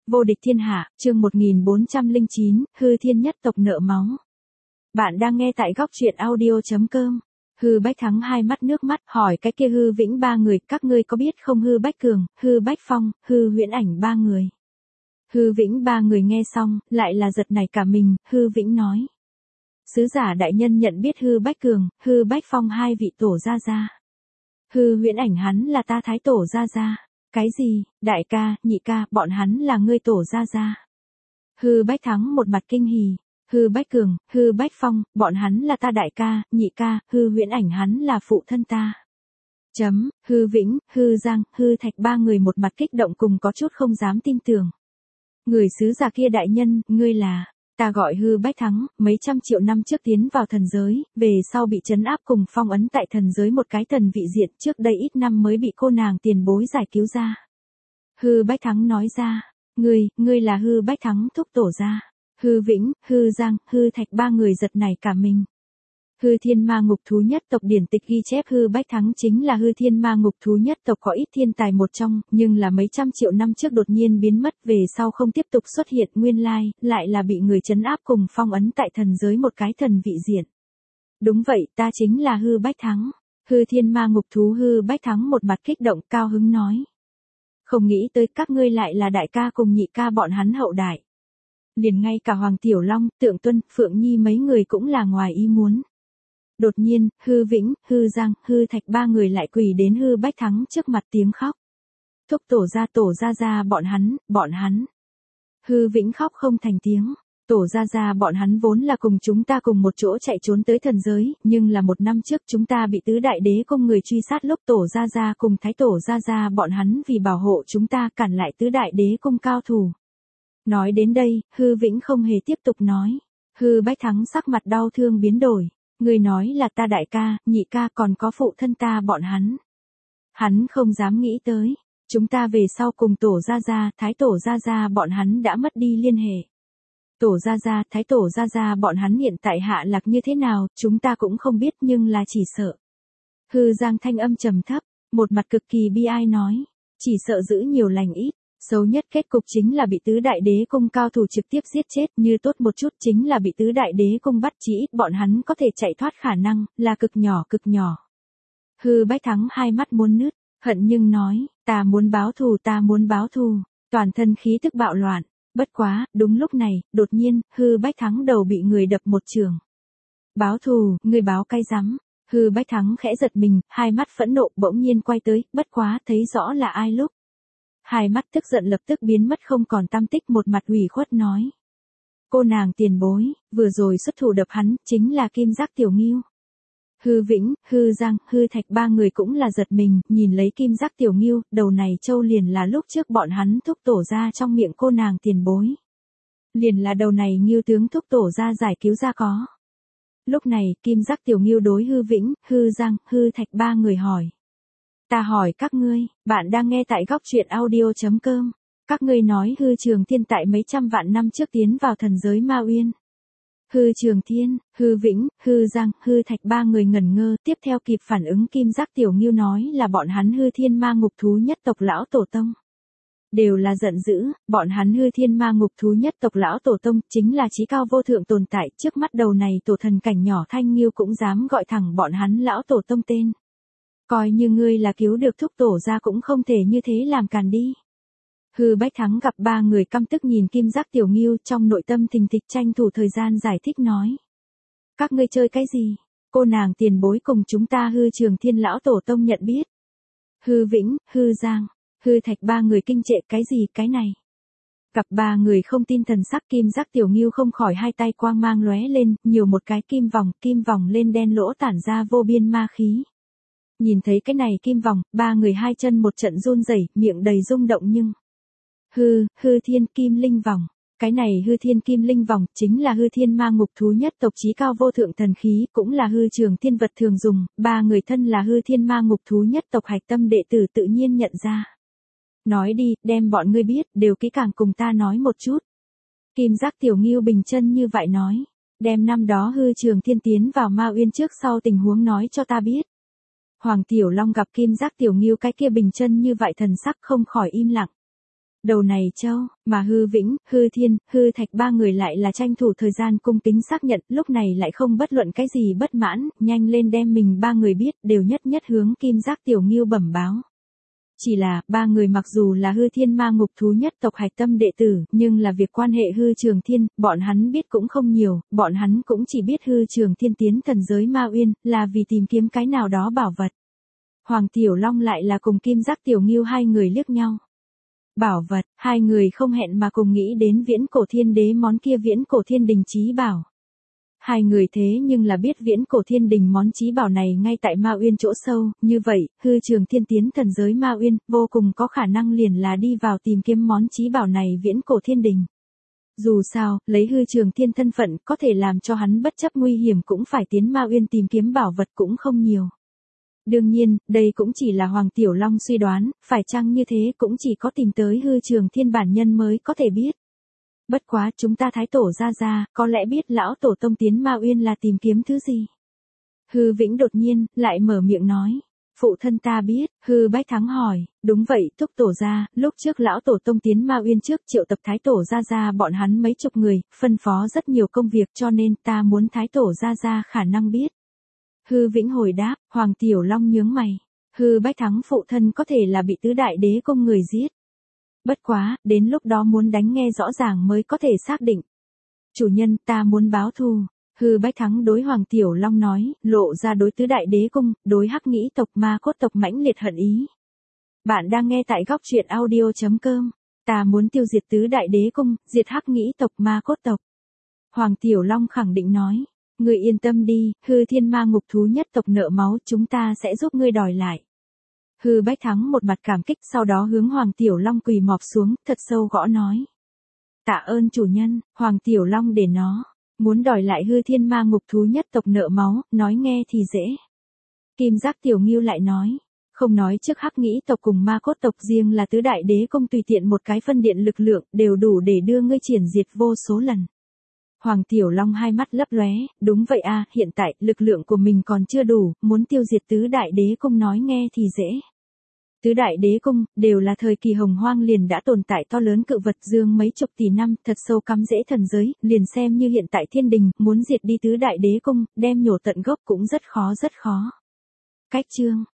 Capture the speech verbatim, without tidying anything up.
Vô địch thiên hạ, chương một nghìn bốn trăm lẻ chín, hư thiên nhất tộc nợ máu. Bạn đang nghe tại góc truyện audio.com. Hư Bách Thắng hai mắt nước mắt hỏi cái kia Hư Vĩnh ba người, các ngươi có biết không, Hư Bách Cường, Hư Bách Phong, Hư Huyễn Ảnh ba người. Hư Vĩnh ba người nghe xong, lại là giật nảy cả mình. Hư Vĩnh nói: Sứ giả đại nhân nhận biết Hư Bách Cường, Hư Bách Phong hai vị tổ gia gia. Hư Huyễn Ảnh hắn là ta thái tổ gia gia. Cái gì, đại ca, nhị ca, bọn hắn là ngươi tổ gia gia. Hư Bách Thắng một mặt kinh hỉ. Hư Bách Cường, Hư Bách Phong, bọn hắn là ta đại ca, nhị ca, Hư Huyễn Ảnh hắn là phụ thân ta. Chấm, Hư Vĩnh, Hư Giang, Hư Thạch ba người một mặt kích động cùng có chút không dám tin tưởng. Người sứ giả kia đại nhân, ngươi là... Ta gọi Hư Bách Thắng, mấy trăm triệu năm trước tiến vào thần giới, về sau bị trấn áp cùng phong ấn tại thần giới một cái thần vị diện, trước đây ít năm mới bị cô nàng tiền bối giải cứu ra. Hư Bách Thắng nói ra: Ngươi, ngươi là Hư Bách Thắng thúc tổ gia. Hư Vĩnh, Hư Giang, Hư Thạch ba người giật nảy cả mình. Hư Thiên Ma Ngục Thú nhất tộc điển tịch ghi chép Hư Bách Thắng chính là Hư Thiên Ma Ngục Thú nhất tộc có ít thiên tài một trong, nhưng là mấy trăm triệu năm trước đột nhiên biến mất, về sau không tiếp tục xuất hiện, nguyên lai, lại là bị người trấn áp cùng phong ấn tại thần giới một cái thần vị diện. Đúng vậy, ta chính là Hư Bách Thắng. Hư Thiên Ma Ngục Thú Hư Bách Thắng một mặt kích động cao hứng nói: Không nghĩ tới các ngươi lại là đại ca cùng nhị ca bọn hắn hậu đại. Liền ngay cả Hoàng Tiểu Long, Tượng Tuân, Phượng Nhi mấy người cũng là ngoài ý muốn. Đột nhiên, Hư Vĩnh, Hư Giang, Hư Thạch ba người lại quỳ đến Hư Bách Thắng trước mặt tiếng khóc. Thúc tổ gia tổ gia gia bọn hắn, bọn hắn. Hư Vĩnh khóc không thành tiếng. Tổ gia gia bọn hắn vốn là cùng chúng ta cùng một chỗ chạy trốn tới thần giới, nhưng là một năm trước chúng ta bị tứ đại đế cung người truy sát, lúc tổ gia gia cùng thái tổ gia gia bọn hắn vì bảo hộ chúng ta cản lại tứ đại đế cung cao thủ. Nói đến đây, Hư Vĩnh không hề tiếp tục nói. Hư Bách Thắng sắc mặt đau thương biến đổi. Người nói là ta đại ca, nhị ca còn có phụ thân ta bọn hắn. Hắn không dám nghĩ tới. Chúng ta về sau cùng tổ gia gia, thái tổ gia gia bọn hắn đã mất đi liên hệ. Tổ gia gia, thái tổ gia gia bọn hắn hiện tại hạ lạc như thế nào, chúng ta cũng không biết, nhưng là chỉ sợ. Hư Giang thanh âm trầm thấp, một mặt cực kỳ bi ai nói. Chỉ sợ giữ nhiều lành ít. Xấu nhất kết cục chính là bị tứ đại đế cung cao thủ trực tiếp giết chết, như tốt một chút chính là bị tứ đại đế cung bắt, chỉ ít bọn hắn có thể chạy thoát khả năng, là cực nhỏ cực nhỏ. Hư Bách Thắng hai mắt muốn nứt, hận nhưng nói, ta muốn báo thù, ta muốn báo thù, toàn thân khí tức bạo loạn. Bất quá, đúng lúc này, đột nhiên, Hư Bách Thắng đầu bị người đập một trường. Báo thù, người báo cay rắm. Hư Bách Thắng khẽ giật mình, hai mắt phẫn nộ bỗng nhiên quay tới, bất quá thấy rõ là ai lúc. Hai mắt tức giận lập tức biến mất không còn tăm tích, một mặt ủy khuất nói: Cô nàng tiền bối, vừa rồi xuất thủ đập hắn, chính là Kim Giác Tiểu Ngưu. Hư Vĩnh, Hư Giang, Hư Thạch ba người cũng là giật mình, nhìn lấy Kim Giác Tiểu Ngưu, đầu này châu liền là lúc trước bọn hắn thúc tổ ra trong miệng cô nàng tiền bối. Liền là đầu này Ngưu tướng thúc tổ ra giải cứu ra có. Lúc này, Kim Giác Tiểu Ngưu đối Hư Vĩnh, Hư Giang, Hư Thạch ba người hỏi: Ta hỏi các ngươi, bạn đang nghe tại góc truyện audio.com. Các ngươi nói Hư Trường Thiên tại mấy trăm vạn năm trước tiến vào thần giới Ma Uyên. Hư Trường Thiên, Hư Vĩnh, Hư Giang, Hư Thạch ba người ngẩn ngơ, tiếp theo kịp phản ứng Kim Giác Tiểu Ngưu nói là bọn hắn Hư Thiên Ma Ngục Thú nhất tộc lão tổ tông. Đều là giận dữ, bọn hắn Hư Thiên Ma Ngục Thú nhất tộc lão tổ tông chính là chí cao vô thượng tồn tại, trước mắt đầu này tổ thần cảnh nhỏ Thanh Ngưu cũng dám gọi thẳng bọn hắn lão tổ tông tên. Coi như ngươi là cứu được thúc tổ ra cũng không thể như thế làm càn đi. Hư Bách Thắng gặp ba người căm tức nhìn Kim Giác Tiểu Ngưu, trong nội tâm thình thịch tranh thủ thời gian giải thích nói: Các ngươi chơi cái gì? Cô nàng tiền bối cùng chúng ta Hư Trường Thiên lão tổ tông nhận biết. Hư Vĩnh, Hư Giang, Hư Thạch ba người kinh trệ: Cái gì, cái này? Gặp ba người không tin thần sắc, Kim Giác Tiểu Ngưu không khỏi hai tay quang mang lóe lên, nhiều một cái kim vòng, kim vòng lên đen lỗ tản ra vô biên ma khí. Nhìn thấy cái này kim vòng, ba người hai chân một trận run rẩy, miệng đầy rung động nhưng... Hư, Hư Thiên Kim Linh Vòng. Cái này Hư Thiên Kim Linh Vòng, chính là Hư Thiên Ma Ngục Thú nhất tộc chí cao vô thượng thần khí, cũng là Hư Trường Thiên vật thường dùng, ba người thân là Hư Thiên Ma Ngục Thú nhất tộc hạch tâm đệ tử tự nhiên nhận ra. Nói đi, đem bọn ngươi biết, đều kỹ càng cùng ta nói một chút. Kim Giác Tiểu Ngưu bình chân như vậy nói, đem năm đó Hư Trường Thiên tiến vào Ma Uyên trước sau tình huống nói cho ta biết. Hoàng Tiểu Long gặp Kim Giác Tiểu Ngưu cái kia bình chân như vậy thần sắc không khỏi im lặng. Đầu này châu, mà Hư Vĩnh, Hư Thiên, Hư Thạch ba người lại là tranh thủ thời gian cung kính xác nhận, lúc này lại không bất luận cái gì bất mãn, nhanh lên đem mình ba người biết, đều nhất nhất hướng Kim Giác Tiểu Ngưu bẩm báo. Chỉ là, ba người mặc dù là Hư Thiên Ma Ngục Thú nhất tộc hạch tâm đệ tử, nhưng là việc quan hệ Hư Trường Thiên, bọn hắn biết cũng không nhiều, bọn hắn cũng chỉ biết Hư Trường Thiên tiến thần giới Ma Uyên, là vì tìm kiếm cái nào đó bảo vật. Hoàng Tiểu Long lại là cùng Kim Giác Tiểu Ngưu hai người liếc nhau. Bảo vật, hai người không hẹn mà cùng nghĩ đến viễn cổ thiên đế món kia viễn cổ thiên đình chí bảo. Hai người thế nhưng là biết viễn cổ thiên đình món chí bảo này ngay tại Ma Uyên chỗ sâu, như vậy, Hư Trường Thiên tiến thần giới Ma Uyên, vô cùng có khả năng liền là đi vào tìm kiếm món chí bảo này viễn cổ thiên đình. Dù sao, lấy Hư Trường Thiên thân phận có thể làm cho hắn bất chấp nguy hiểm cũng phải tiến Ma Uyên tìm kiếm bảo vật cũng không nhiều. Đương nhiên, đây cũng chỉ là Hoàng Tiểu Long suy đoán, phải chăng như thế cũng chỉ có tìm tới Hư Trường Thiên bản nhân mới có thể biết. Bất quá chúng ta Thái Tổ ra ra, có lẽ biết lão tổ tông tiến Ma Uyên là tìm kiếm thứ gì. Hư Vĩnh đột nhiên, lại mở miệng nói. Phụ thân ta biết, Hư Bách Thắng hỏi, đúng vậy, thúc tổ ra, lúc trước lão tổ tông tiến Ma Uyên trước triệu tập Thái Tổ ra ra bọn hắn mấy chục người, phân phó rất nhiều công việc cho nên ta muốn Thái Tổ ra ra khả năng biết. Hư Vĩnh hồi đáp, Hoàng Tiểu Long nhướng mày. Hư Bách Thắng phụ thân có thể là bị tứ đại đế công người giết. Bất quá, đến lúc đó muốn đánh nghe rõ ràng mới có thể xác định. Chủ nhân, ta muốn báo thù. Hư Bách Thắng đối Hoàng Tiểu Long nói, lộ ra đối tứ đại đế cung, đối Hắc Nghĩ tộc Ma Cốt tộc mãnh liệt hận ý. Bạn đang nghe tại góc truyện audio chấm com. Ta muốn tiêu diệt tứ đại đế cung, diệt Hắc Nghĩ tộc Ma Cốt tộc. Hoàng Tiểu Long khẳng định nói. Ngươi yên tâm đi, Hư Thiên Ma Ngục Thú nhất tộc nợ máu chúng ta sẽ giúp ngươi đòi lại. Hư Bách Thắng một mặt cảm kích sau đó hướng Hoàng Tiểu Long quỳ mọp xuống, thật sâu gõ nói. Tạ ơn chủ nhân, Hoàng Tiểu Long để nó, muốn đòi lại Hư Thiên Ma Ngục Thú nhất tộc nợ máu, nói nghe thì dễ. Kim Giác Tiểu Ngưu lại nói, không nói trước Hắc Nghĩ tộc cùng Ma Cốt tộc riêng là tứ đại đế công tùy tiện một cái phân điện lực lượng đều đủ để đưa ngươi triển diệt vô số lần. Hoàng Tiểu Long hai mắt lấp lóe, đúng vậy a, hiện tại lực lượng của mình còn chưa đủ, muốn tiêu diệt tứ đại đế cung nói nghe thì dễ. Tứ đại đế cung đều là thời kỳ hồng hoang liền đã tồn tại to lớn cự vật dương mấy chục tỷ năm, thật sâu cắm rễ thần giới, liền xem như hiện tại thiên đình, muốn diệt đi tứ đại đế cung, đem nhổ tận gốc cũng rất khó rất khó. Cách chương